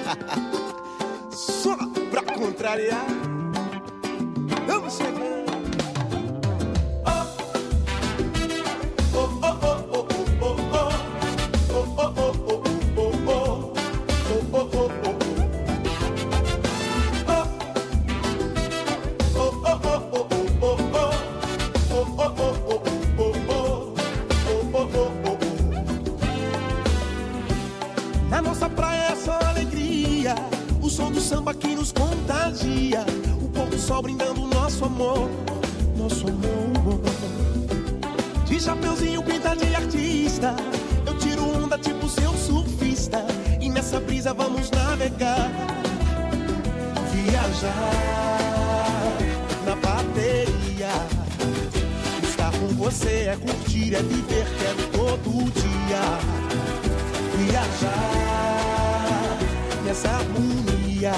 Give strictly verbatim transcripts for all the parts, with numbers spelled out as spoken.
Só pra contrariar, vamos chegar. Na nossa praia é só alegria, o som do samba que nos contagia, o pôr do sol brindando o nosso amor, nosso amor. De chapeuzinho pinta de artista, eu tiro onda tipo seu surfista, e nessa brisa vamos navegar, viajar na bateria. Estar com você é curtir, é viver, quero todo dia viajar nessa harmonia.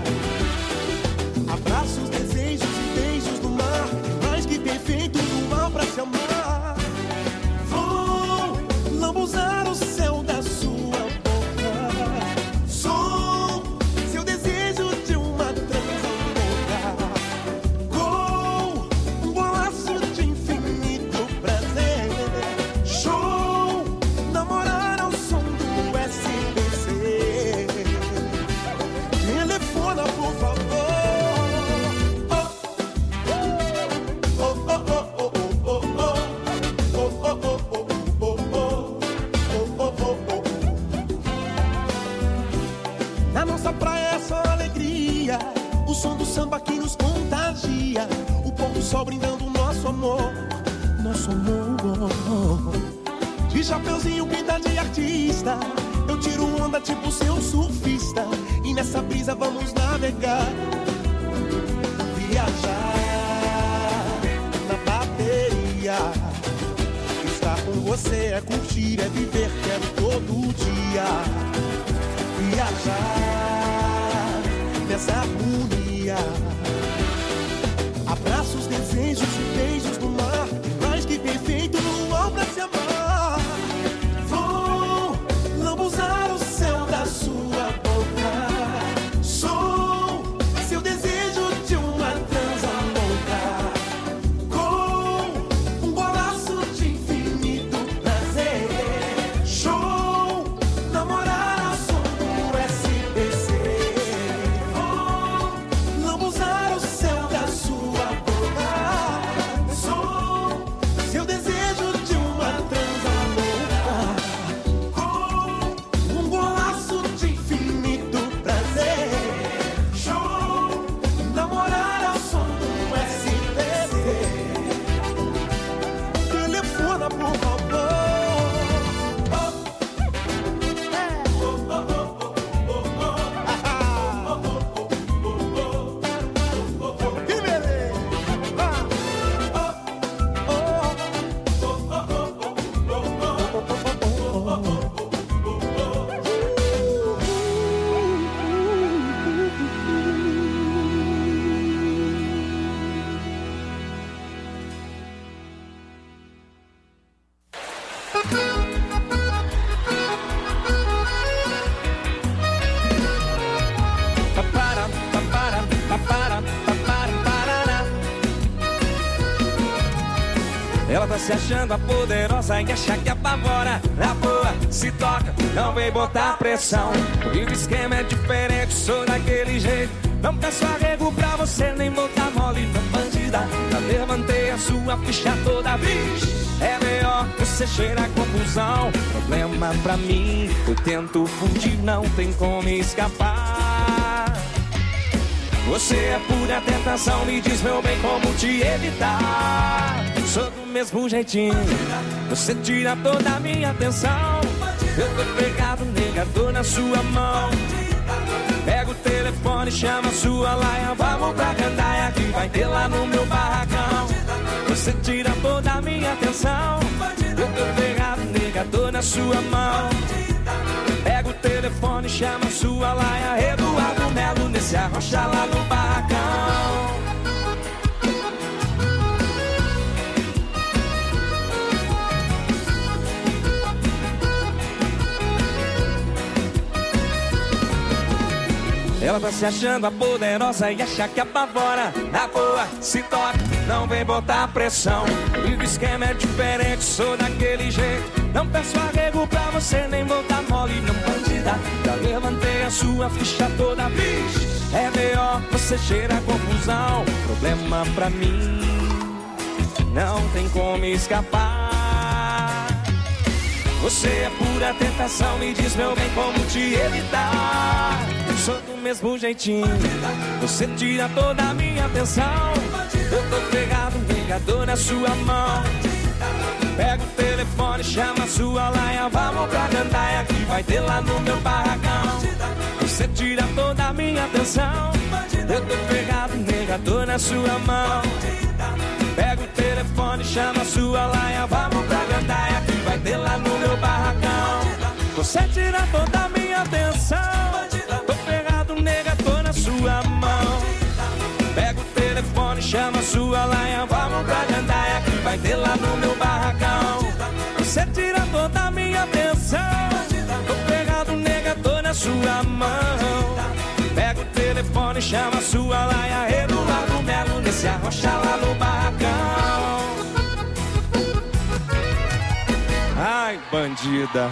Abraços, desejos e beijos do mar, mais que perfeito no mal pra se amar. Vou lambuzar o céu da sua boca, som seu desejo de uma transa louca. Gol, um golaço de infinito prazer. Show, namorar ao som do S B C. Telefona, por favor. Na nossa praia é só alegria, o som do samba que nos contagia, o pôr do sol brindando o nosso amor, nosso amor. De chapeuzinho pinta de artista, eu tiro onda tipo seu surfista, e nessa brisa vamos navegar, viajar na bateria. Estar com você é curtir, é viver, quero todo dia viajar nessa harmonia. Abraços, desejos e beijos do mar, mais que perfeito no luar pra se amar. Vou lambuzar o céu da sua boca, som seu desejo de uma transa louca. Gol, um golaço de infinito prazer. Show, namorar ao som do S B C. Vou lambuzar o céu da sua boca, som seu desejo de uma transa louca. Com um golaço de infinito prazer. Show, namorar ao som do S B C. Telefona, por favor. Que beleza! Ela tá se achando a poderosa e acha que apavora. Na boa, se toca, não vem botar pressão. E o esquema é diferente, sou daquele jeito. Não peço arrego pra você, nem botar mole na bandida. Já levantei a sua ficha toda vez. É melhor que você cheira a confusão. Problema pra mim, eu tento fugir, não tem como escapar. Você é pura tentação, me diz meu bem como te evitar. Sou do mesmo jeitinho, você tira toda a minha atenção. Eu tô pegado, negador na sua mão. Pega o telefone, chama sua laia, vamos pra gandaia que vai ter lá no meu barracão. Você tira toda a minha atenção. Eu tô pegado, negador na sua mão. Pega o telefone, chama sua laia, Eduardo Melo nesse arrocha lá no barracão. Ela tá se achando a poderosa e acha que apavora. Na boa, se toca, não vem botar pressão. E o esquema é diferente, sou daquele jeito. Não peço arrego pra você, nem botar mole, não bandida. Já levantei a sua ficha toda vez. É melhor você cheirar confusão. Problema pra mim, não tem como escapar. Você é pura tentação, me diz meu bem como te evitar. Eu sou do mesmo jeitinho, você tira toda a minha atenção. Eu tô pegado, ligador na sua mão. Pega o telefone, chama a sua laia. Vamos pra gandaia que vai ter lá no meu barracão. Você tira toda a minha atenção. Eu tô pegado, negador na sua mão. Pega o telefone, chama a sua laia. Vamos pra gandaia que vai ter lá no meu barracão. Você tira toda a minha atenção. Tô pegado, negador na sua mão. Pega o telefone, chama a sua laia. Vamos pra gandaia que vai ter lá no meu barracão. Você tira toda a minha atenção. Tô pegado, negador na sua mão. Pega o telefone, chama a sua laia. Eduardo Melo nesse arrocha lá no barracão. Ai, bandida.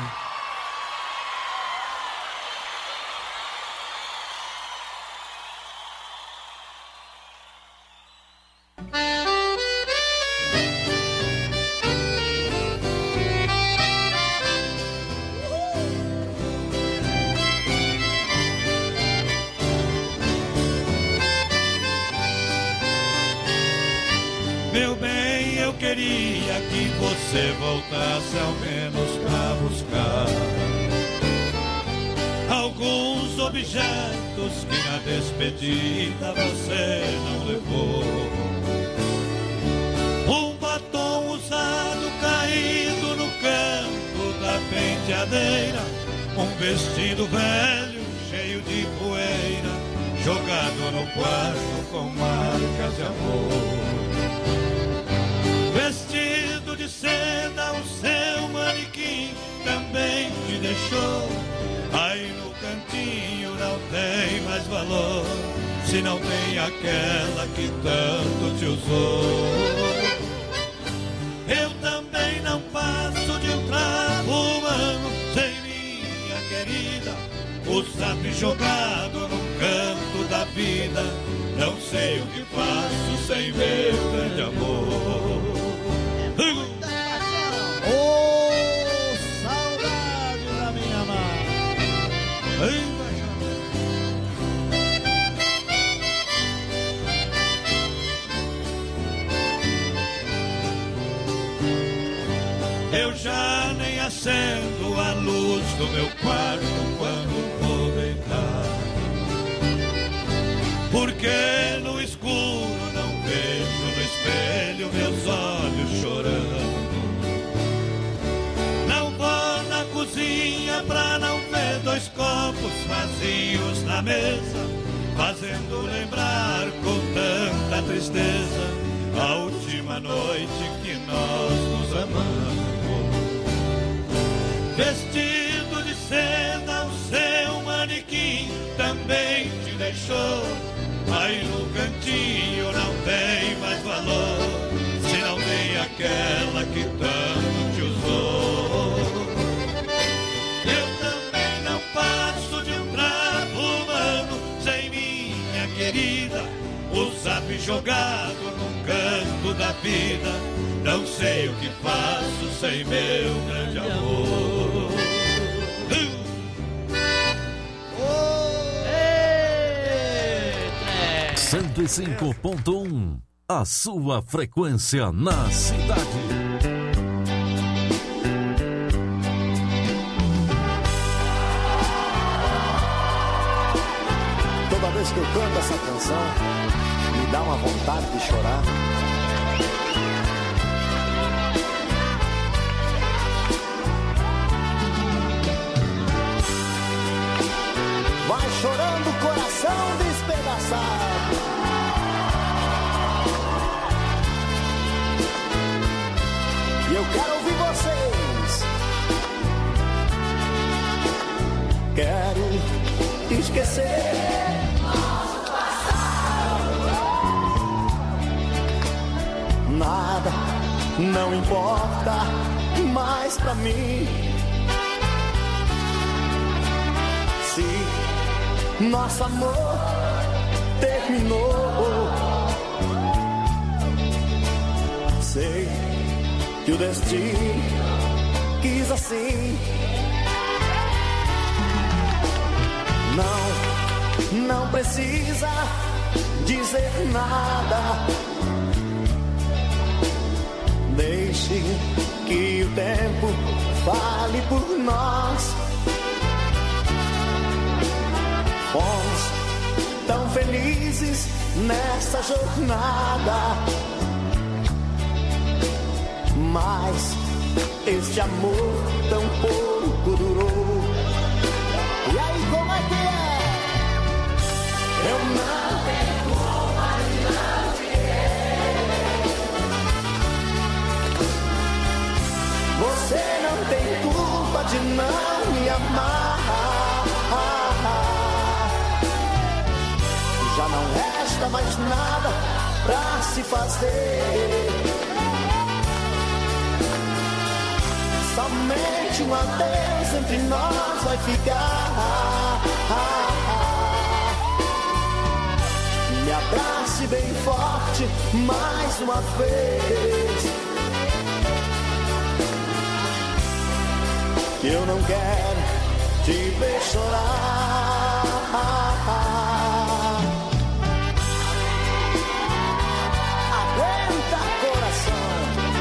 Meu bem, eu queria que você voltasse ao menos pra buscar alguns objetos que na despedida você não levou. Um batom usado caído no canto da penteadeira, um vestido velho cheio de poeira, jogado no quarto com marcas de amor. Vestido de seda, o seu manequim também te deixou. Aí no cantinho não tem mais valor, se não tem aquela que tanto te usou. Eu também não passo de um trapo humano sem minha querida, o sabe jogado no canto da vida. Não sei o que faço sem meu grande amor. Oh, saudade da minha amada. Eu já nem acendo a luz do meu quarto quando vou deitar, porque no escuro não vejo no espelho meus olhos chorando. Não vou na cozinha pra não ver dois copos vazios na mesa, fazendo lembrar com tanta tristeza a última noite que nós nos amamos. Vestido de seda, o seu manequim também te deixou. Aí no cantinho não tem mais valor, se não tem aquela que tanto te usou. Eu também não passo de um trapo humano sem minha querida, o zap jogado num canto da vida. Não sei o que faço sem meu grande amor. cento e cinco ponto um, a sua frequência na cidade. Toda vez que eu canto essa canção, me dá uma vontade de chorar. Vai chorando o coração despedaçado. E eu quero ouvir vocês. Quero esquecer não importa mais pra mim. Se nosso amor terminou, sei que o destino quis assim. Não, não precisa dizer nada. Deixe que o tempo fale por nós. Fomos tão felizes nessa jornada, mas este amor tão pouco durou. E aí, como é que é? Eu não tenho culpa de não te querer. Você não tem culpa de não me amar. Já não resta mais nada pra se fazer. Somente um adeus entre nós vai ficar. Me abrace bem forte mais uma vez. Eu não quero te ver chorar. Aguenta, coração.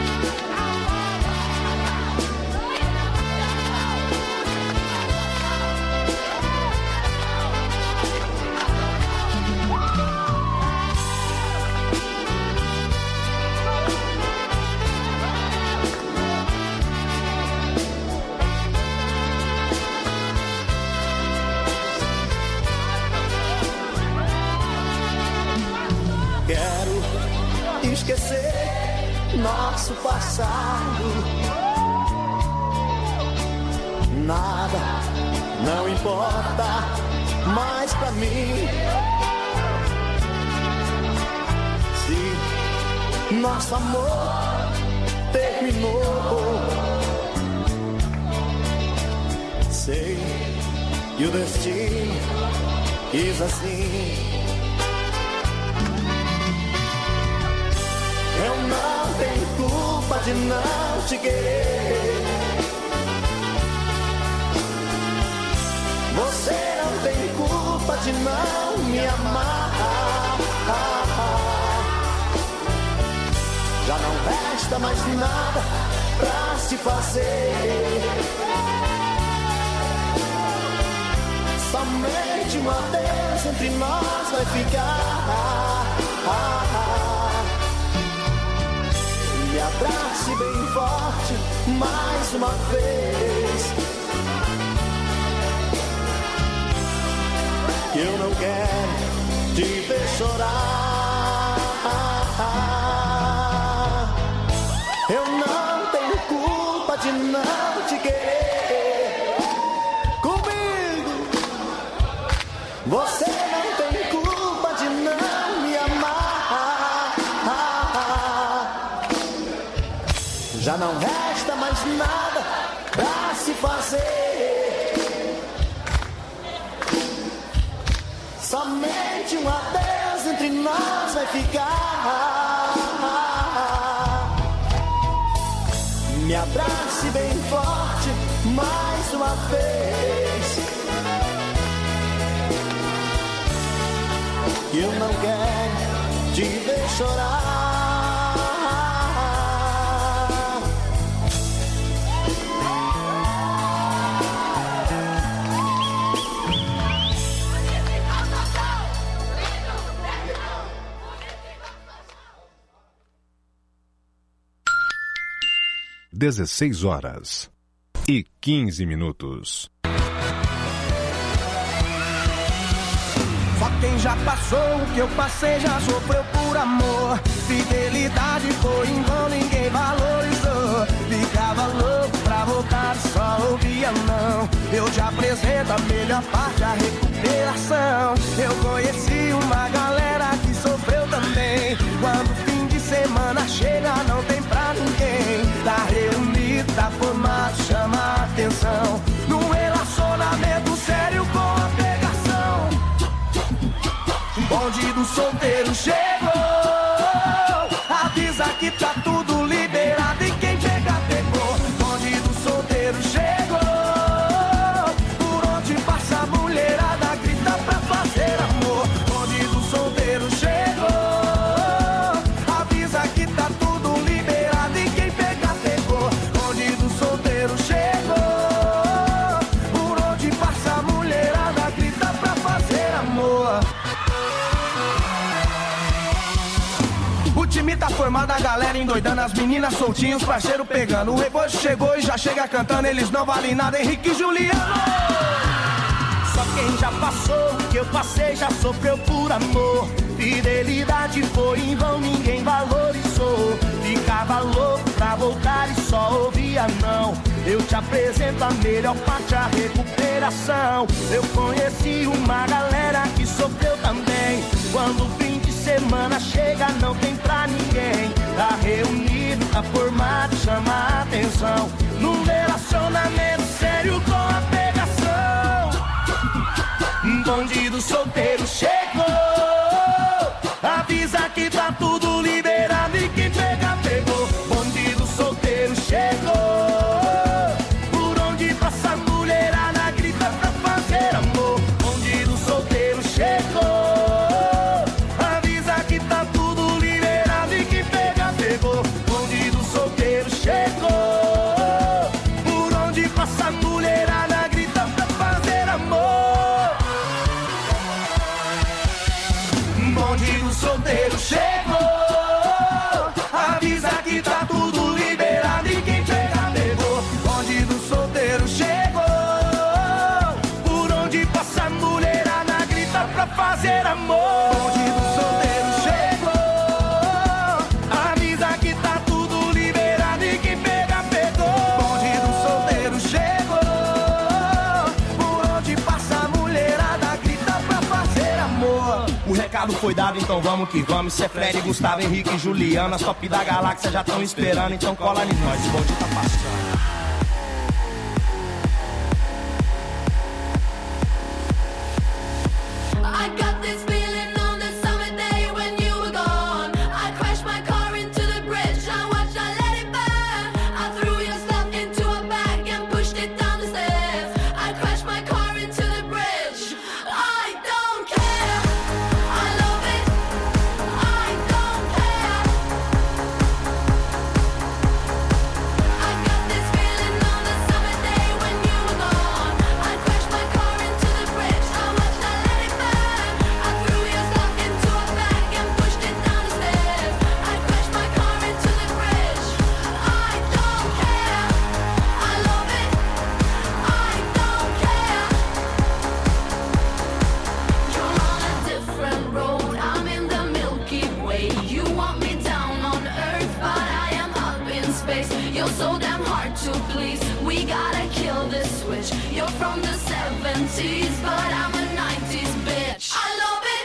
Quero esquecer nosso passado. Nada, não importa mais pra mim. Se nosso amor terminou, sei que o destino quis assim. Eu não tenho culpa de não te querer. Você não tem culpa de não me amar. Já não resta mais nada pra se fazer. Somente um adeus entre nós vai ficar. Me abrace bem forte mais uma vez. Eu não quero te ver chorar. Eu não tenho culpa de não te querer. Comigo, você não tem culpa de não me amar. Já não resta mais nada pra se fazer. Somente um adeus entre nós vai ficar. Me abrace bem forte mais uma vez. Eu não quero te ver chorar. dezesseis horas e quinze minutos. Só quem já passou o que eu passei já sofreu por amor. Fidelidade foi em vão, ninguém valorizou. Ficava louco pra voltar e só ouvia não. Eu te apresento a melhor parte, a recuperação. Eu conheci uma galera que sofreu também. Quando o fim de semana chega não tem pra ninguém. solteiro chegou. Avisa que tá tudo liberado e quem pegar pegou. Bonde do solteiro chegou. Por onde passa a mulherada grita pra fazer amor. Bonde do solteiro chegou. Avisa que tá tudo liberado e quem pegar pegou. Bonde do solteiro chegou. Por onde passa a mulherada grita pra fazer amor. O time tá formado, a galera endoidando, as meninas soltinhos, parceiro pegando. O rebote chegou e já chega cantando, eles não valem nada, Henrique e Juliano. Só quem já passou, que eu passei, já sofreu por amor. Fidelidade foi em vão, ninguém valorizou. Ficava louco pra voltar e só ouvia não. Eu te apresento a melhor parte, a recuperação. Eu conheci uma galera que sofreu também. Quando o fim de semana chega, não tem pra ninguém. Tá reunido, tá formado, chama a atenção. Num relacionamento sério com a pegação. Bandido solteiro chegou. Avisa que tá tudo liberado e quem pega, pegou. Bandido solteiro chegou. Por onde passa a mulherada grita pra fazer amor. Bandido solteiro chegou. Avisa que tá tudo liberado e quem pega, pegou. Bandido solteiro chegou. Por onde passa a mulherada grita pra fazer amor. Bandido solteiro chegou. Avisa que tá tudo liberado e quem pega pegou. Bandido solteiro chegou. Por onde passa a mulherada grita pra fazer amor. Bandido solteiro chegou. Avisa que tá tudo liberado e quem pega pegou. Bandido solteiro chegou. Por onde passa a mulherada grita pra fazer amor. O recado foi dado, então vamos que vamos. Cê é Fred, Gustavo, Henrique e Juliana. As top da galáxia já tão esperando, então cola em nós, o bonde tá passando. I got this feeling on the summer day when you were gone. I crashed my car into the bridge, I watched, I let it burn. I threw your stuff into a bag and pushed it down the stairs. I crashed my car into the bridge. I don't care, I love it. I don't care. I got this feeling on the summer day when you were gone. I crashed my car into the bridge, I watched, I let it burn. I threw your stuff into a bag and pushed it down the stairs. I crashed my car into the bridge. I don't care, I love it. I don't care. You're on a different road, I'm in the Milky Way. You want me down on earth, but I am up in space. You're so damn hard to please, we gotta kill this switch. You're from the seventies, but I'm a nineties bitch. I love it.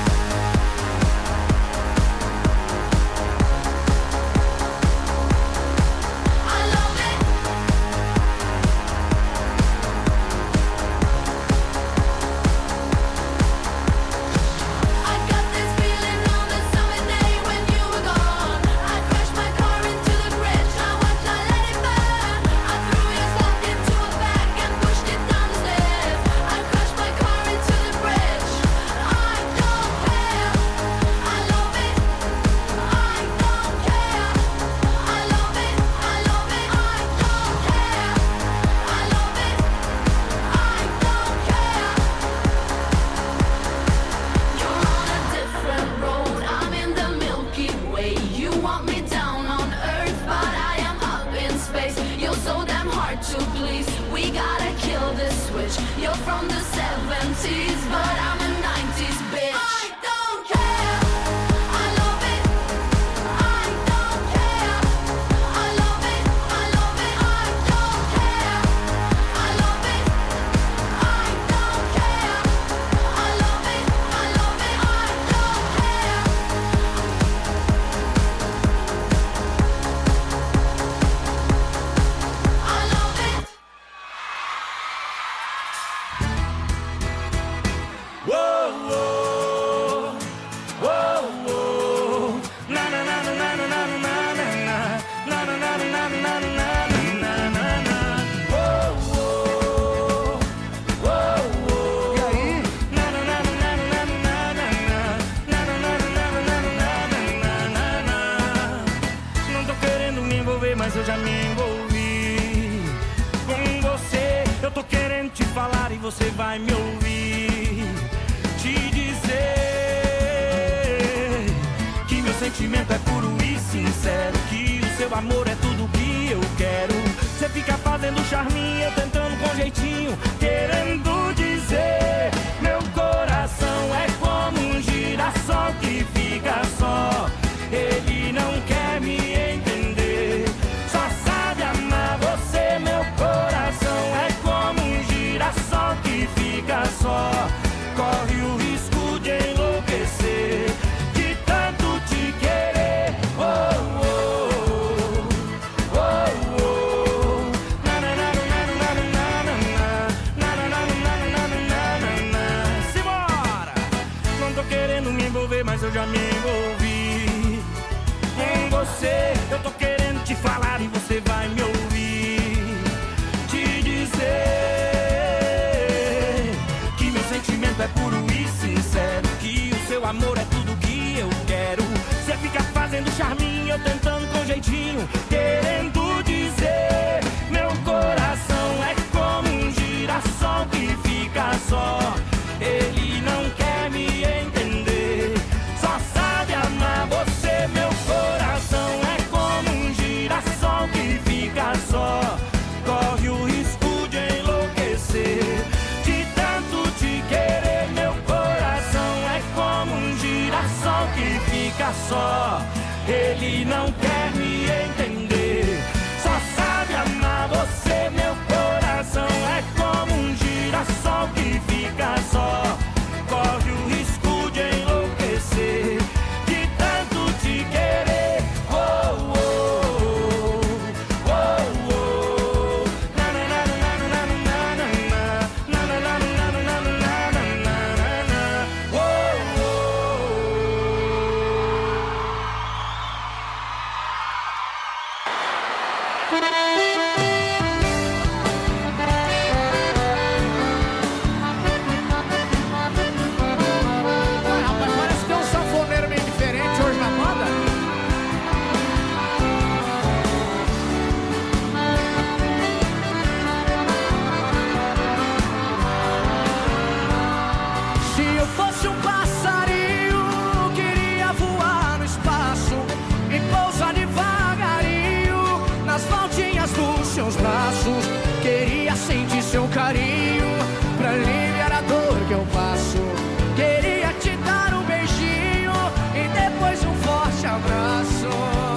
I love it. I got this feeling on the summer day when you were gone. I crashed my car into the bridge, I watched, I let it burn. I threw your stuff into a bag and pushed it down the stairs. I crashed my car into the bridge. I don't care, I love it. I don't care, I love it. I love it. I don't care, I love it. I don't care. You're on a different road, I'm in the Milky Way. You want me down on earth, but I am up in space. You're so damn hard to please, we gotta kill this switch. You're from the seventies, but I'm a nineties bitch. I don't care, I love it. I don't care, I love it. I love it. I don't care, I love it. I don't care, I love it. I love it. I don't care. I love it. você vai me ouvir te dizer que meu sentimento é puro e sincero, que o seu amor é tudo que eu quero. Você fica fazendo charminho, eu tentando com jeitinho, querendo dizer meu coração é como um girassol que fica só. Ele não quer me entender, só sabe amar você. Meu coração é como um girassol que fica só. Corre o risco de enlouquecer, de tanto te querer. Oh, oh, oh, oh, oh. Na, na, na, na, na, na, na, na, na, na, na, na, na, na. Simbora! Não tô querendo me envolver, mas eu já me envolvi em você. Eu tô querendo te falar e você vai me ouvir te dizer que meu sentimento é puro e sincero, que o seu amor é tudo que eu quero. Você fica fazendo charminho, eu tentando com jeitinho, querendo dizer meu coração é como um girassol que fica só. Ele não quer me entender, só sabe amar você. Meu coração é como um girassol que fica só. Corre o risco de enlouquecer, de tanto te querer. Meu coração é como um girassol que fica só. Ele não quer me entender, só sabe amar você. Meu coração é como um girassol que fica só. Corre o risco de enlouquecer, de tanto te querer. Oh, oh, oh, oh, oh. Na, na, na, na, na, na, na, na, na, na, na, na, na, na, na. Oh, oh. Ué, rapaz, parece que tem um sanfoneiro meio diferente hoje na banda. Se eu fosse um passarinho, queria voar no espaço e pousar devagarinho nas voltinhas dos seus braços. Queria sentir seu carinho pra aliviar a dor que eu passo. Queria te dar um beijinho e depois um forte abraço.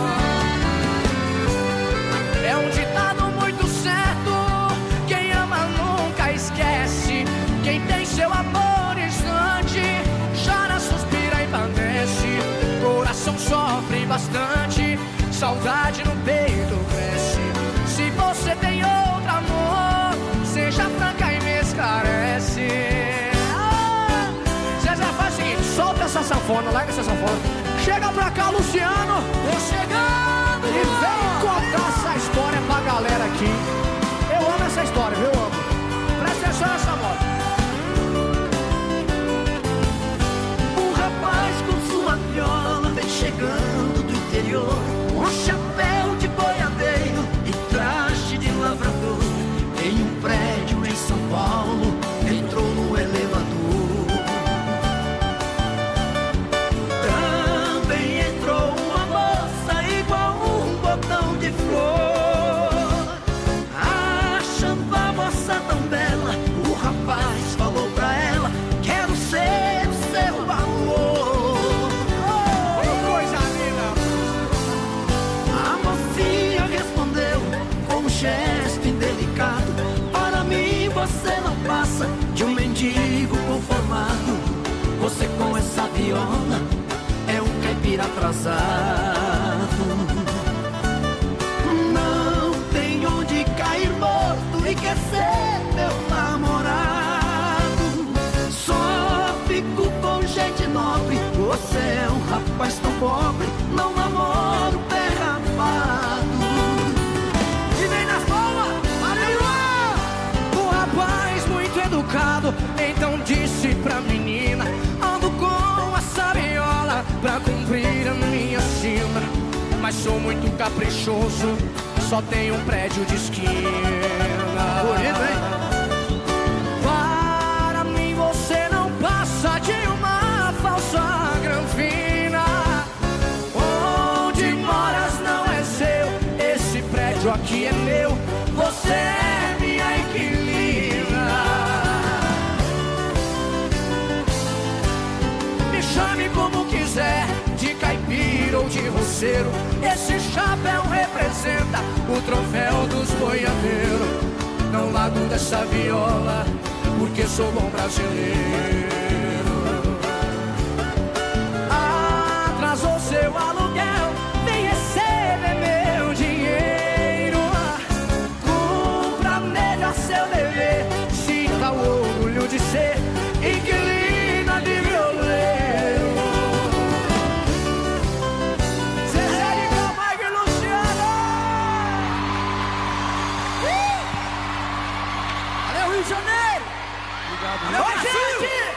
É um ditado muito certo, quem ama nunca esquece. Quem tem seu amor instante, chora, suspira e padece. Coração sofre bastante, saudade no peito cresce. Se você tem outro amor, seja franca e me esclarece. Ah, Zezé, faz o seguinte, solta essa sanfona, larga essa sanfona. Chega pra cá, Luciano. Tô chegando. E vem contar essa história pra galera aqui. Eu amo essa história, viu? Eu amo. Presta atenção nessa moto. Um rapaz com sua viola vem chegando do interior, um chapéu de boiadeiro e traje de lavrador. Em um prédio em São Paulo, entrou no elevador. Também entrou uma moça igual um botão de flor. Achando a moça tão bela, o rapaz falou pra ela: quero ser o seu amor. Que coisa linda. A mocinha respondeu com um gesto indelicado: para mim você não passa de um mendigo conformado. Você com essa viola é um caipira atrasado. Não tem onde cair morto e quer ser meu namorado. Só fico com gente nobre, você é um rapaz tão pobre, não namoro pé rapado. E vem nas palmas, aleluia! O rapaz muito educado então disse pra menina: ando com a sariola pra cumprir a minha sina, mas sou muito caprichoso, só tenho um prédio de esquina. Bonito, hein? Vai parceiro. Esse chapéu representa o troféu dos boiadeiros. Não largo dessa viola, porque sou bom brasileiro. Atrasou seu aluguel, vem receber meu dinheiro. Cumpra melhor seu dever, sinta o orgulho de ser inquilina de violeiro. Zezé de Camargo e Luciano. Valeu, Rio de Janeiro. Obrigado. Valeu, Brasil.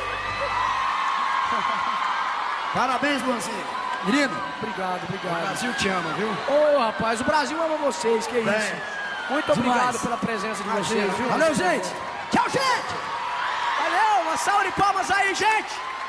Parabéns, Luanzinho. Menino, Obrigado, obrigado. o Brasil te ama, viu? Ô, rapaz, o Brasil ama vocês, que isso. Bem, Muito obrigado demais. pela presença de Imagina, vocês, viu? valeu, gente. Tchau, gente. Valeu, uma salva de palmas aí, gente.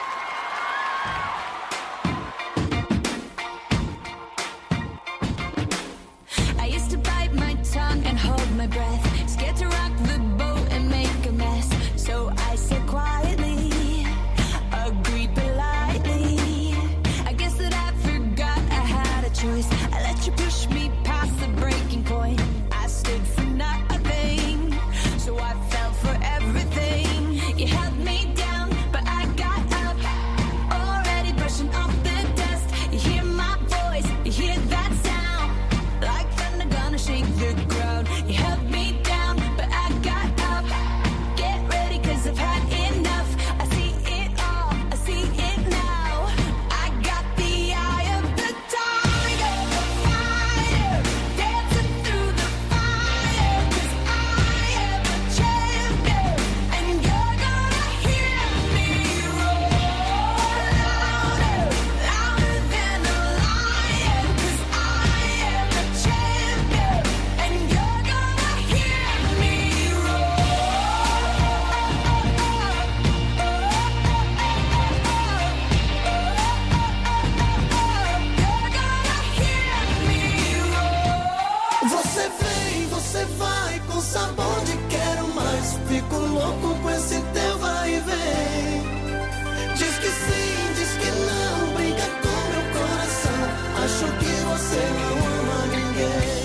I used to bite my tongue and hold my breath, scared to rock the boat and make a mess. So I said quietly, agreed politely. I guess that I forgot I had a choice. I let you push me past the breaking point. I stood for nothing, so I fell for everything. You held me down, but I got up, already brushing off the dust. You hear my voice, you hear that sound, like thunder gonna shake the ground. You held me down, but I got up. Get ready, cause I've had enough. I see it all, I see it now. I got the eye of the tiger, the fire, dancing through the fire. Cause I am a champion, and you're gonna hear me roar louder, louder than a lion. Cause I am a champion, and you're gonna hear me Você vem, você vai com sabor de quero mais. Fico louco com esse teu vai e vem. Diz que sim, diz que não, brinca com meu coração. Acho que você não ama ninguém.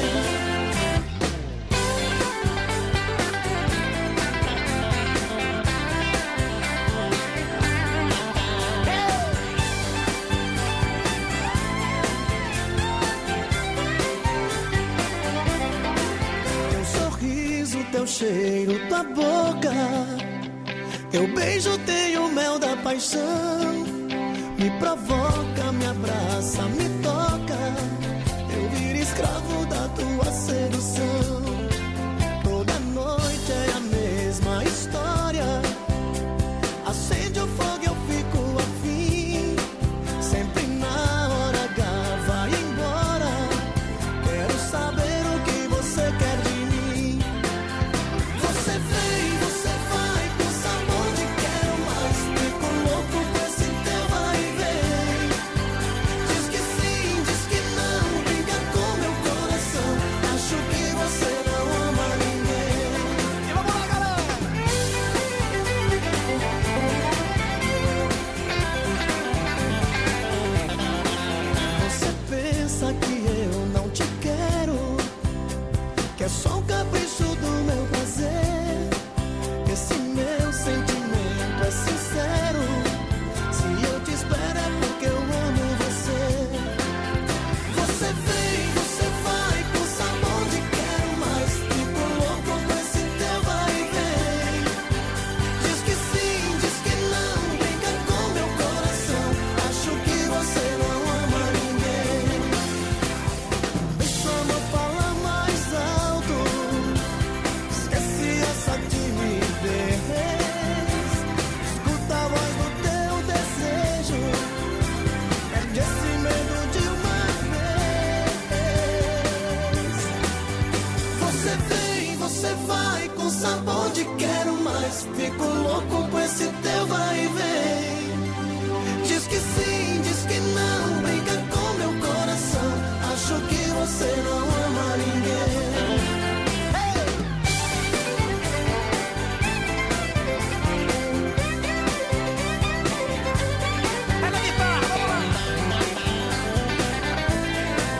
Teu sorriso, teu cheiro, tua boca. Teu beijo tem o mel da paixão. Me provoca, me abraça, me toca. Eu viro escravo da tua sedução. Toda noite é a mesma história. Acende o fogo, eu fico afim. Sempre na hora H vai embora. Quero saber o que você quer de mim. Você vem, você vai com sabor de quero mais. Fico louco com esse teu vai e vem. Diz que sim, diz que não, brinca com meu coração. Acho que você não ama ninguém. E vamos lá, galera! Você pensa que eu não te quero, que é só um capricho do meu prazer. Esse meu sentimento é sincero. Se eu te espero é porque eu amo você. Você vem, você vai com sabor de quero mais. Fico louco com esse teu vai e vem. Diz que sim, diz que não, brinca com meu coração. Acho que você não ama ninguém. Deixa o amor falar mais alto. Esquece essa timidez. Escuta a voz do teu desejo. Perde esse medo de uma vez. Você vem, você vai com sabor de quero mais. Fico louco com esse teu vai e vem. Diz que sim, diz que não, brinca com meu coração. Acho que você não ama ninguém. Pega a guitarra, vamos lá.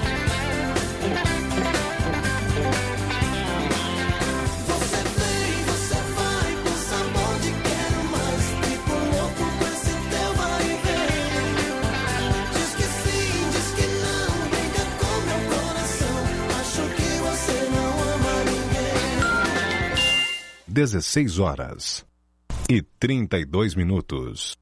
dezesseis horas e trinta e dois minutos.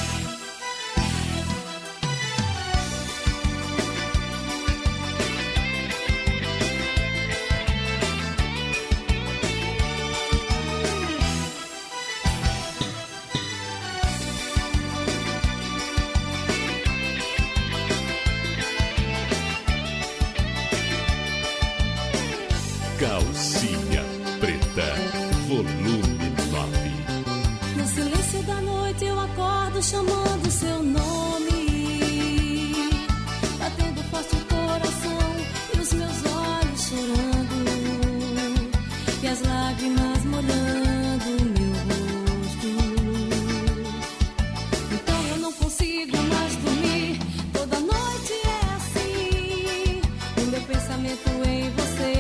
Calcinha Preta, volume nove. No silêncio da noite eu acordo chamando seu nome, batendo forte o coração e os meus olhos chorando, e as lágrimas molhando o meu rosto. Então eu não consigo mais dormir, toda noite é assim, o meu pensamento em você.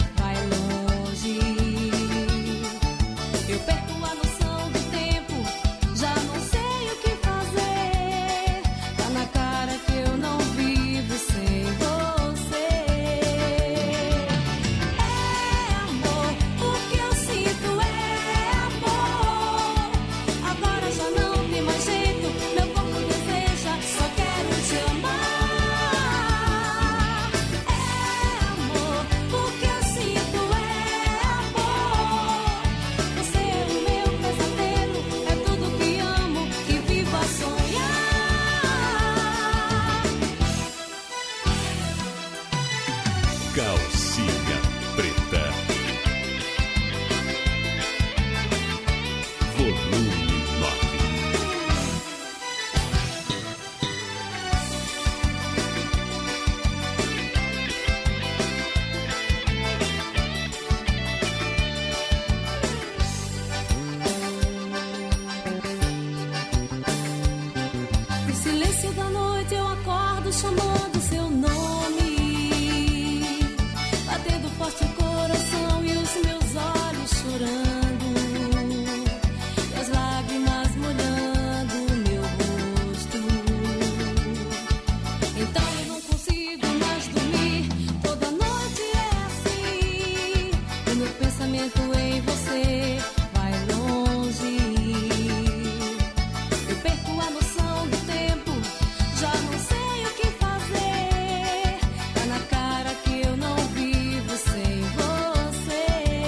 Eu perco a noção do tempo, já não sei o que fazer. Tá na cara que eu não vivo sem você. É amor, o que eu sinto é amor. Agora já não tem mais jeito, meu corpo deseja, só quero te amar. É amor, o que eu sinto é amor. Você é o meu pesadelo, é tudo que amo, que vivo a sonhar. Calcinha Preta, volume nove. No silêncio da noite eu acordo chamando seu nome, batendo forte o coração e os meus olhos chorando, e as lágrimas molhando o meu rosto. Então eu não consigo mais dormir, toda noite é assim, o meu pensamento em você vai longe. Eu perco a noção do tempo, já não sei o que fazer. Tá na cara que eu não vivo sem você.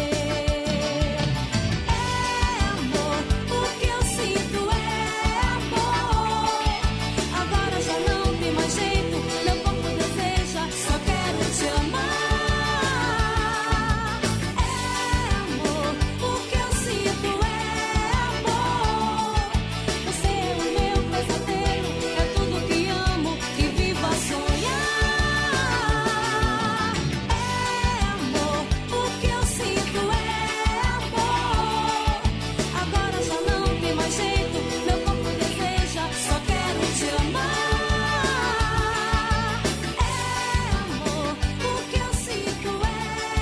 É amor, o que eu sinto é amor. Agora já não tem mais jeito, meu corpo deseja, só quero te amar. É amor, o que eu sinto é amor. Você é o meu pesadelo, é tudo que amo, que vivo a sonhar. É amor, o que eu sinto é amor. Agora já não tem mais jeito, meu corpo deseja, só quero te amar. É amor, o que eu sinto é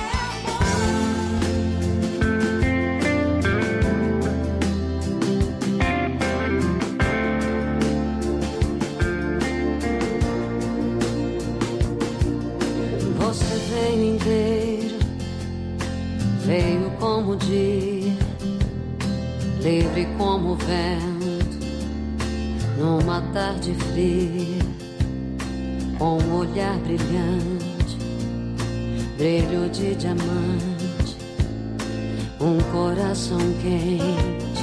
Você veio inteira, veio como o dia, livre como o vento, numa tarde fria, com um olhar brilhante, brilho de diamante, um coração quente,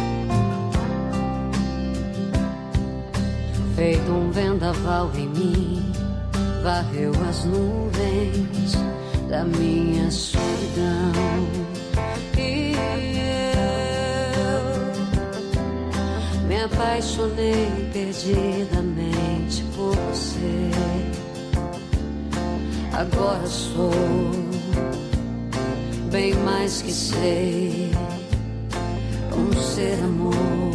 feito um vendaval em mim, varreu as nuvens da minha solidão. E eu me apaixonei perdidamente por você. Agora sou bem mais que sei, um ser amor.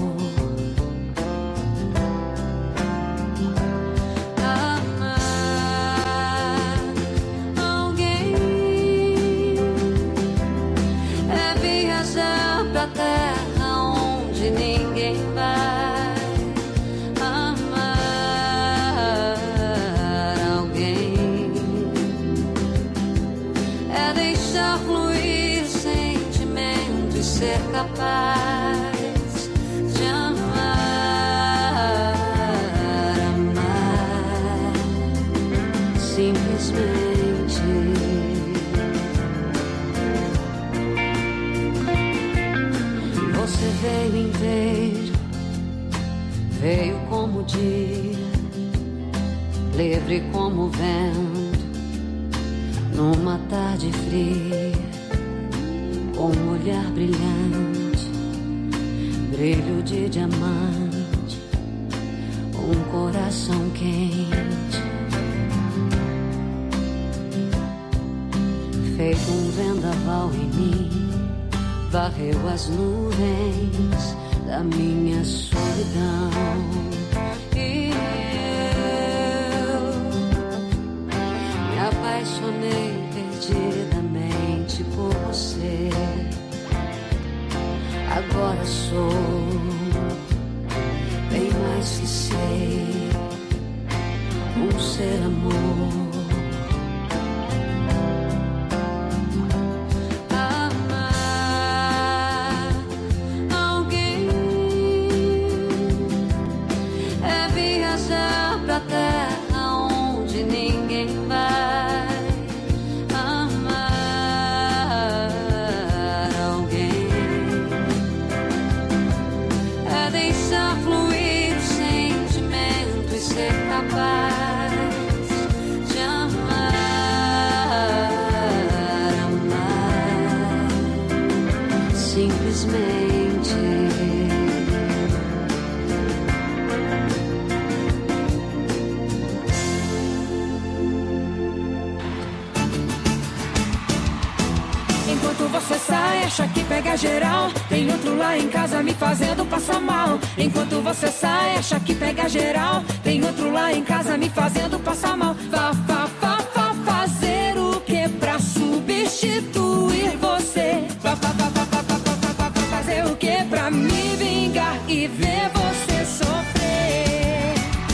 Ser capaz de amar, amar simplesmente. Você veio inteiro, veio como o dia, livre como o vento, numa tarde fria, com um olhar brilhante, brilho de diamante, um coração quente, feito um vendaval em mim, varreu as nuvens da minha solidão. E eu me apaixonei perdidamente por você. Agora sou bem mais que sei, um ser amor. Acha que pega geral, tem outro lá em casa me fazendo passar mal. Enquanto você sai, acha que pega geral, tem outro lá em casa me fazendo passar mal. Vá, vá, vá, vá fazer o que pra substituir você? Vá, vá, vá, vá, vá, vá, vá, vá, vá fazer o que pra me vingar e ver você sofrer?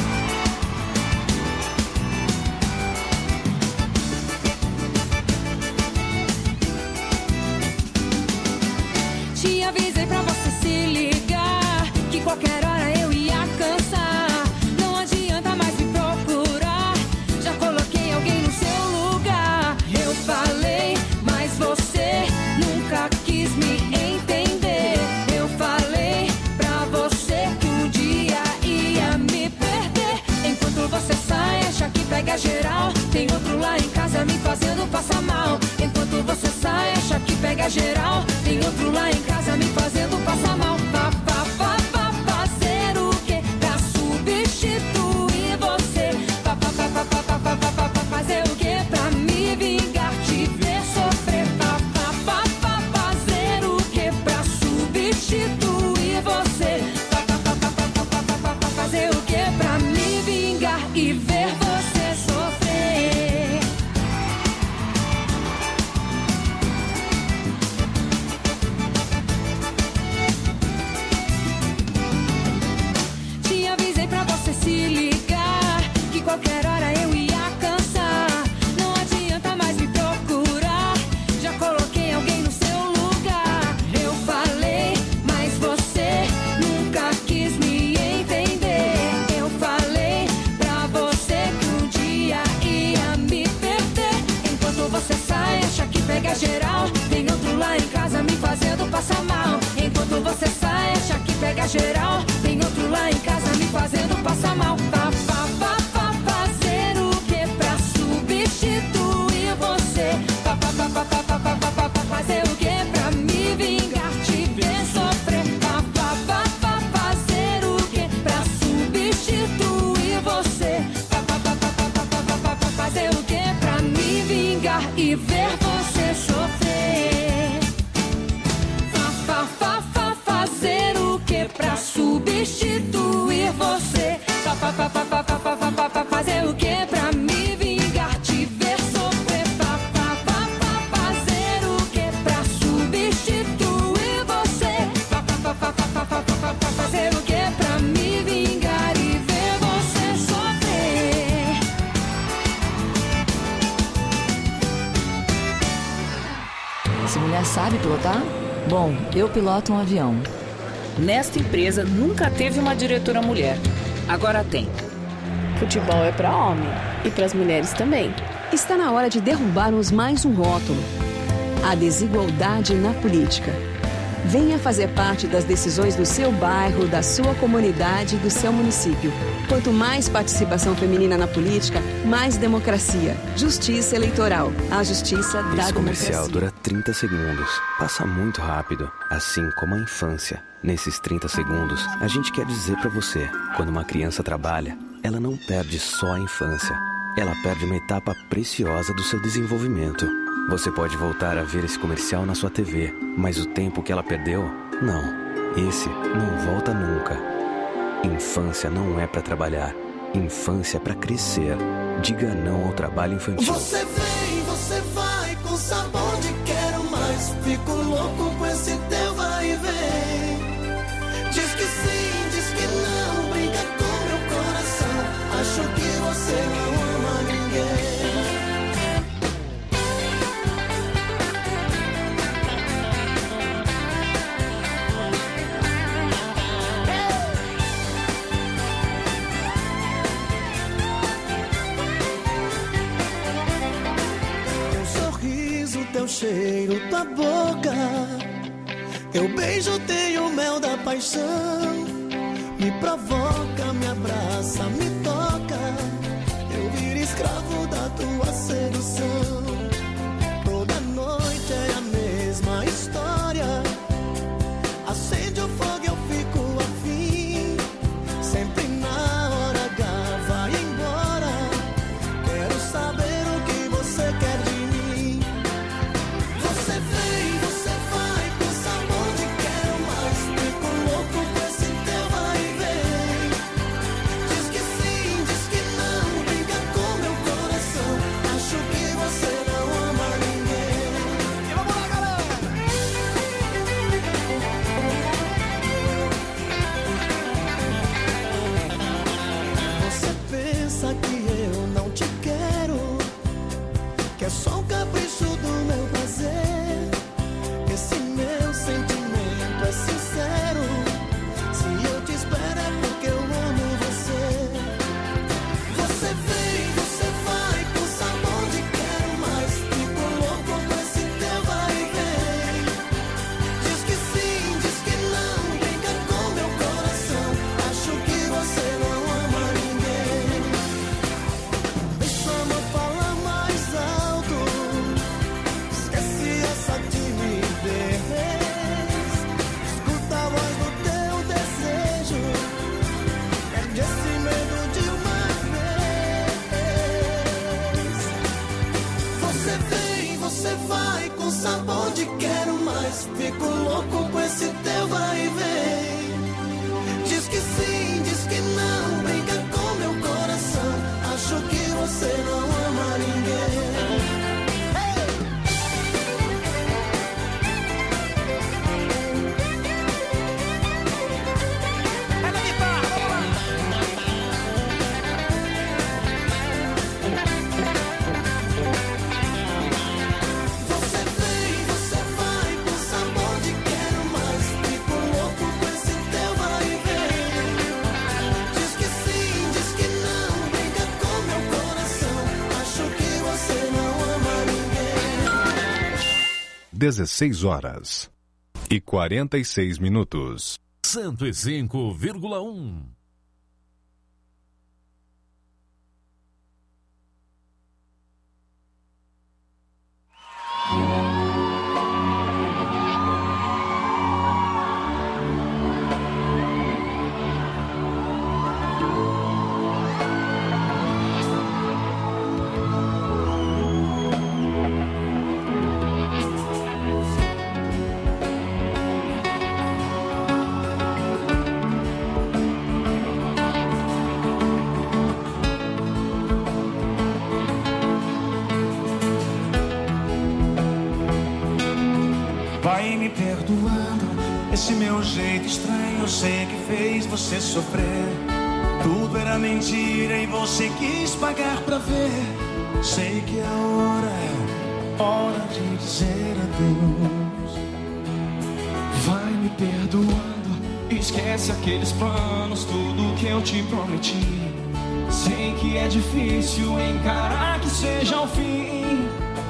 Te avisei pra você se ligar, que qualquer hora eu ia cansar. Não adianta mais me procurar, já coloquei alguém no seu lugar. Eu falei, mas você nunca quis me entender. Eu falei pra você que um dia ia me perder. Enquanto você sai, acha que pega geral, tem outro lá em casa me fazendo passar mal. Enquanto você sai, acha que pega geral, tem outro lá em casa me fazendo passar mal. Vá, vá, vá, vá fazer o que pra substituir você? Vá, vá, vá, vá, vá, vá, vá, vá, vá fazer o que pra me vingar, te ver sofrer? Vá, vá, vá, vá fazer o que pra substituir você? Vá, vá, vá, vá, vá, vá, vá, vá, vá fazer o que pra me vingar e ver você sofrer? Te avisei pra você se ligar, que qualquer hora eu ia cansar. Não adianta mais me procurar, já coloquei alguém no seu lugar. Eu falei, mas você nunca quis me entender. Eu falei pra você que um dia ia me perder. Enquanto você sai, acha que pega geral, tem outro lá em casa me fazendo passar mal. Enquanto você sai, acha que pega geral, tem outro lá em casa me fazendo passar mal. Vá, vá, vá, vá fazer o que pra substituir você? Vá, vá, vá, vá, vá, vá, vá, vá, vá fazer o que pra me vingar, te ver sofrer? Vá, vá, vá, vá fazer o que pra substituir você? Vá, vá, vá, vá, vá, vá, vá, vá, vá fazer o que pra me vingar e ver você sofrer? Vá, vá, vá, vá fazer o que pra substituir você? Vá, vá, vá, vá, vá, vá, vá, vá, vá fazer o que pra me vingar, te ver sofrer? Vá, vá, vá, vá fazer o que pra substituir você? Vá, vá, vá, vá, vá, vá, vá, vá, vá fazer o que pra me vingar e ver você sofrer? Essa mulher sabe pilotar? Bom, eu piloto um avião. Nesta empresa nunca teve uma diretora mulher. Agora tem. Futebol é para homem e para as mulheres também. Está na hora de derrubarmos mais um rótulo. A desigualdade na política. Venha fazer parte das decisões do seu bairro, da sua comunidade, do seu município. Quanto mais participação feminina na política, mais democracia. Justiça eleitoral. A justiça da democracia. Esse comercial dura trinta segundos. Passa muito rápido, assim como a infância. Nesses trinta segundos, a gente quer dizer pra você, quando uma criança trabalha, ela não perde só a infância. Ela perde uma etapa preciosa do seu desenvolvimento. Você pode voltar a ver esse comercial na sua T V, mas o tempo que ela perdeu, não. Esse não volta nunca. Infância não é pra trabalhar. Infância é pra crescer. Diga não ao trabalho infantil. Você vem, você vai com sabor de quero mais. Fico louco com esse teu vai e vem. Diz que sim, diz que não. Brinca com meu coração. Acho que você não ama ninguém. Teu cheiro, tua boca. Eu beijo, tenho mel da paixão. Me provoca, me abraça, me toca. Eu viro escravo da tua sedução. Toda noite é a mesma história. Acende o fogo, eu fico afim. Sempre na hora H vai embora. Quero saber o que você quer de mim. Você vem, você vai com sabor de quero mais. Fico louco com esse teu vai e vem. Diz que sim, diz que não. Briga com meu coração. Acho que você não ama ninguém. E vamos lá, galera! Você pensa que eu não te quero, que é só um capricho do meu prazer. Esse meu sentimento é sincero. Se eu te espero é porque eu amo você. Você vem, você vai com sabor de quero mais. Fico louco com esse teu vai e vem. Diz que sim, diz que não. Brinca com meu coração. Acho que você não ama ninguém. Deixa a mão falar mais alto. Esquece essa timidez. Escuta a voz do teu desejo. Perde esse medo de uma vez. Você vem, você vai com sabor de quero mais. Fico louco com esse teu vai e vem. Diz que sim, diz que não. Brinca com meu coração. Acho que você não ama ninguém. Você vem, você vai com sabor de quero mais. Fico louco com esse teu vai e vem. Diz que sim, diz que não. Brinca com meu coração. Acho que você não ama ninguém. dezesseis horas e quarenta e seis minutos. cento e cinco vírgula um. Vai me perdoando, esse meu jeito estranho eu sei que fez você sofrer. Tudo era mentira e você quis pagar pra ver. Sei que a hora é hora de dizer adeus. me perdoando, esquece aqueles planos, tudo que eu te prometi. Sei que é difícil encarar que seja o fim,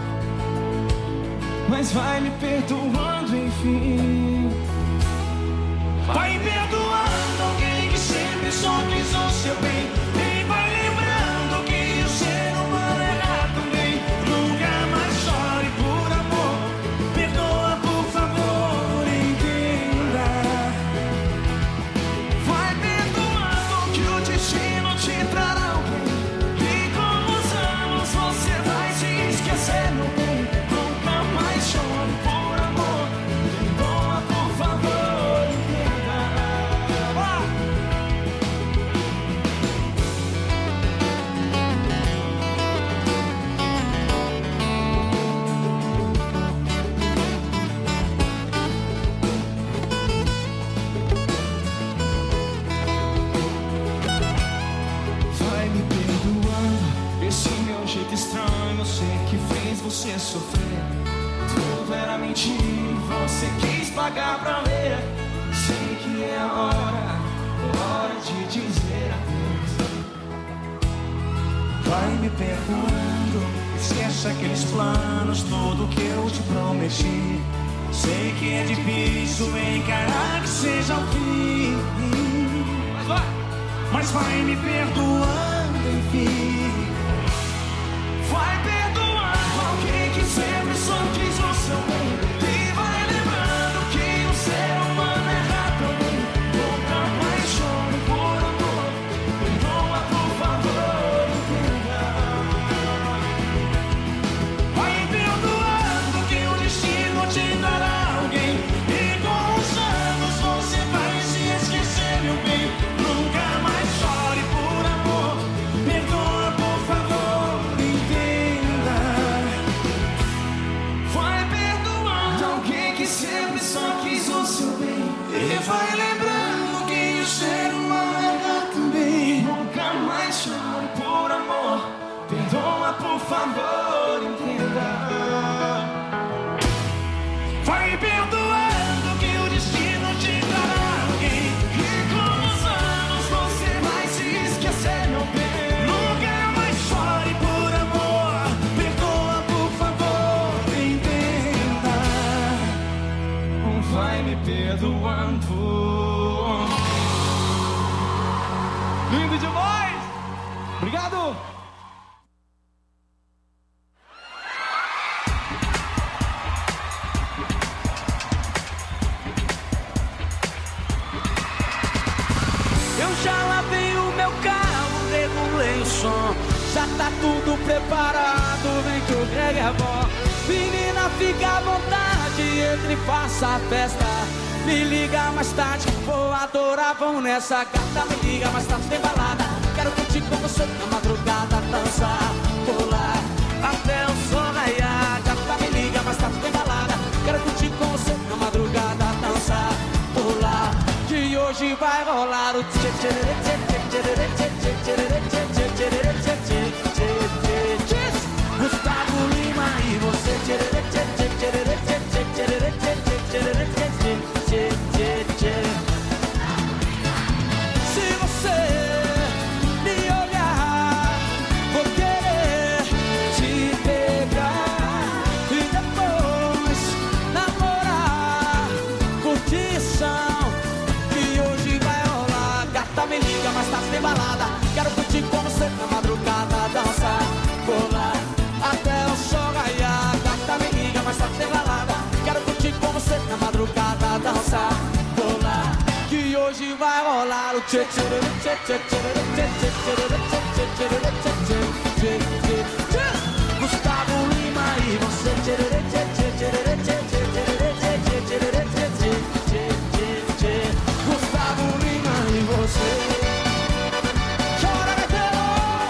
mas vai me perdoando enfim. Vai perdoando alguém que sempre só quis o seu bem, e vai lembrando que o ser humano erra também. Nunca mais chore por amor, perdoa por favor, entenda. Vai perdoando que o destino te trará alguém, e com os anos você vai se esquecer, meu bem. Nunca mais chore por amor, perdoa por favor, entenda. Vai me perdoando esse meu jeito estranho, eu sei que fez você sofrer. Tudo era mentira, você quis pagar pra ver. Sei que é a hora, hora de dizer adeus. Vai me perdoando, esquece aqueles planos, tudo que eu te prometi. Sei que é difícil encarar que seja o fim, mas vai, mas vai me perdoando enfim. Vai perdoando alguém que sempre só quis o seu bem, e vai lembrando que o ser humano erra também. Nunca mais chore por amor, perdoa por favor, entenda. Vai perdoando que o destino te dará alguém, e com os anos você vai se esquecer, meu bem. Nunca mais chore por amor, perdoa por favor, entenda. Vai perdoando alguém que sempre só quis o seu bem, e vai lembrando que o ser humano erra também. Nunca mais chore por amor, perdoa por favor, entenda. Vai perdoando que o destino te dará alguém, e com os anos você vai se esquecer, meu bem. Nunca mais chore por amor, perdoa por favor, entenda. Vai me perdoando. Lindo demais! Obrigado! Eu já lavei o meu carro, regulei o som, já tá tudo preparado, vem que o Greg é bom. Menina, fica à vontade, entre e faça a festa. Me liga mais tarde, vou adorar, vão nessa gata. Me liga mais tarde, tem balada. Quero curtir com você na madrugada, dançar, pular até o sol raiar. Gata, me liga mais tarde, tem balada. Quero curtir com você na madrugada, dançar, pular. Que hoje vai rolar o tchê tchê tchê tchê tchê tchê tchê tchê tchê tchê tchê. Gustavo Lima e você tchê tchê tchê tchê tchê tchê tchê tchê tchê tchê. Se você me olhar, vou querer te pegar e depois namorar. Curtição que hoje vai rolar. Gata, me liga, mais tarde tem balada. Quero curtir com você na madrugada, dançar, pular até o sol raiar. Gata, me liga, mais tarde tem balada. Quero curtir com você na madrugada, dançar, pular. Que hoje vai rolar o tchê tchê tchê tchê tchê tchê tchê tchê tchê tchê tchê. Gustavo Lima e você tchê tchê tchê tchê tchê tchê tchê tchê tchê. Gustavo Lima e você. Chora, Gateiro!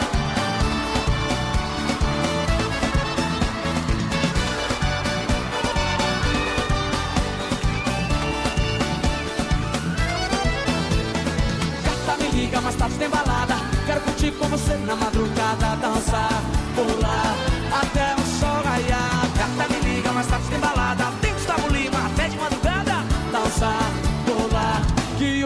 Gata, me liga, mais tarde tem balada. Quero curtir com você na madrugada, dançar, pular até o sol raiar. Gata, me liga, mais tarde tem balada. Tem Gustavo Lima até de madrugada, dançar,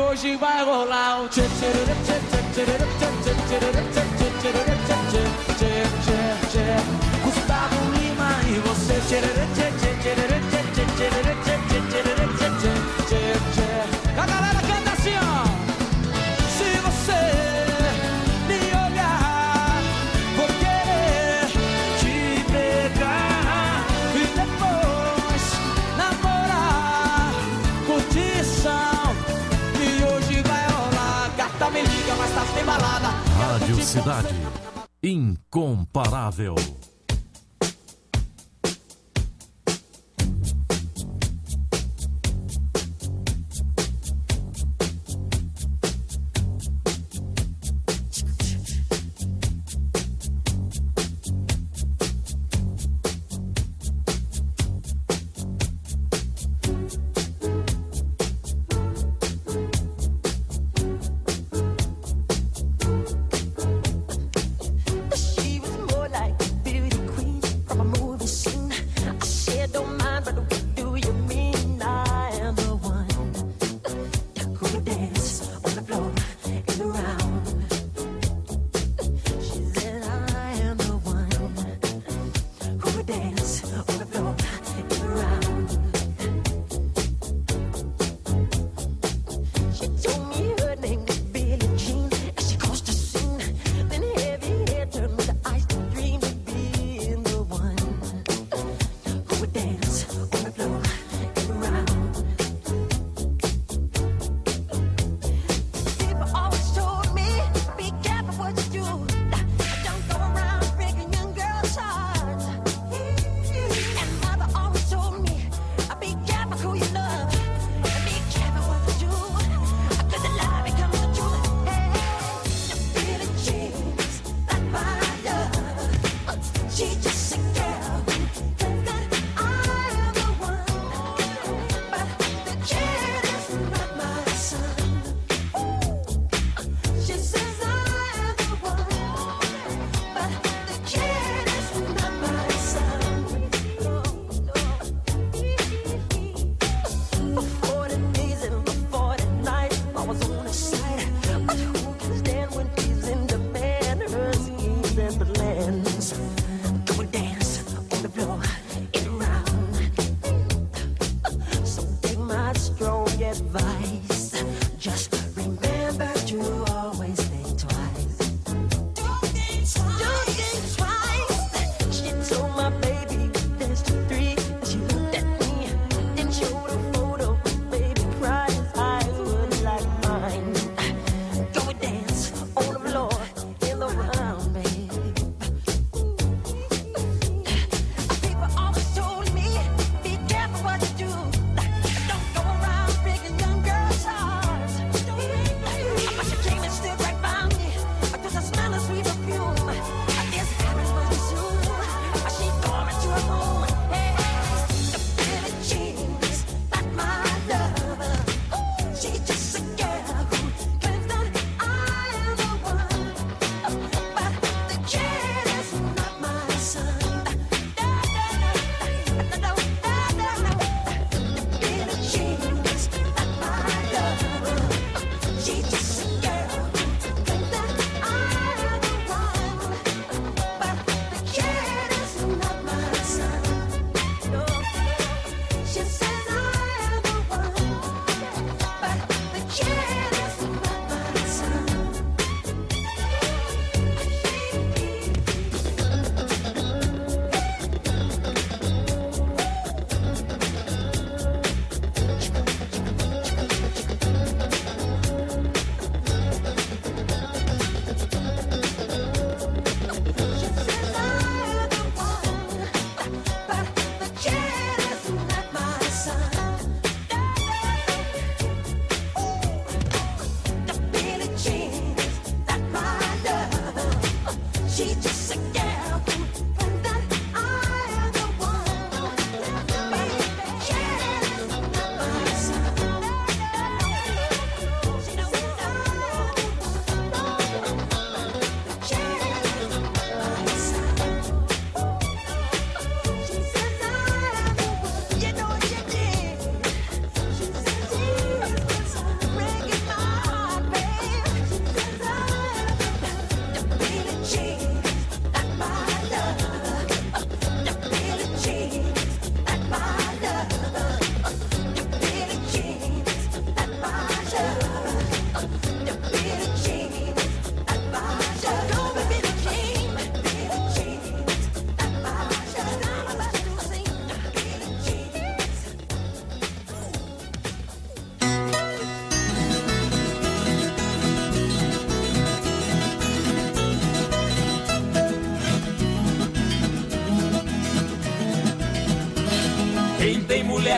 hoje vai rolar o tchê tchê tchê tchê tchê tchê tchê tchê tchê tchê tchê. Gustavo Lima e você tchê tchê tchê tchê tchê tchê tchê tchê tchê tchê. A galera canta assim, ó. Se você me olhar, vou querer te pegar e depois namorar, curtição. E hoje vai rolar. Gata me liga, mas tá sem balada. Rádio Cidade, incomparável.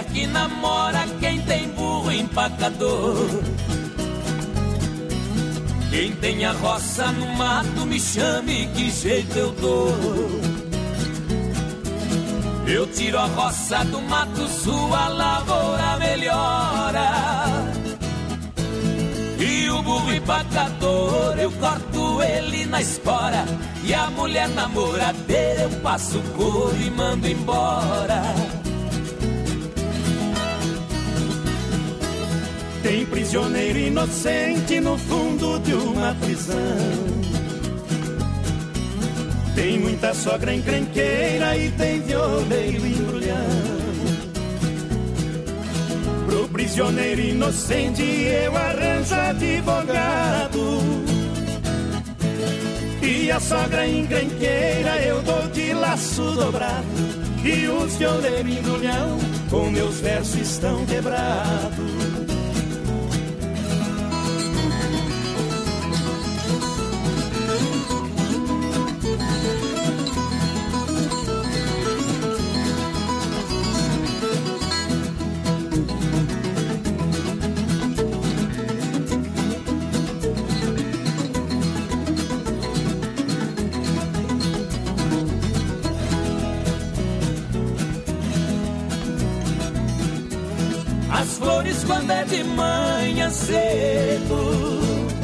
mulher que namora quem tem burro empacador. Quem tem a roça no mato me chame, que jeito eu dou. Eu tiro a roça do mato, sua lavoura melhora. E o burro empacador, eu corto ele na espora. E a mulher namoradeira, eu passo o couro e mando embora. Tem prisioneiro inocente no fundo de uma prisão. Tem muita sogra encrenqueira e tem violeiro embrulhão. Pro prisioneiro inocente eu arranjo advogado. E a sogra encrenqueira eu dou de laço dobrado. E os violeiros embrulhão com meus versos estão quebrados. As flores quando é de manhã cedo,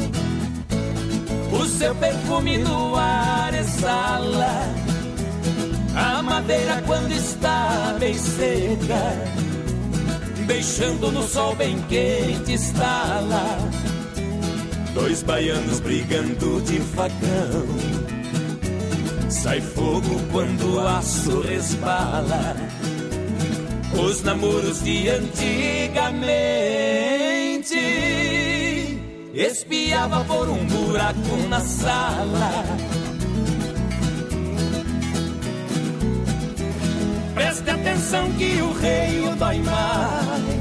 o seu perfume no ar exala. A madeira quando está bem seca, deixando no sol bem quente estala. Dois baianos brigando de facão, sai fogo quando o aço resbala. Os namoros de antigamente espiava por um buraco na sala. Preste atenção que o rei o dói mais.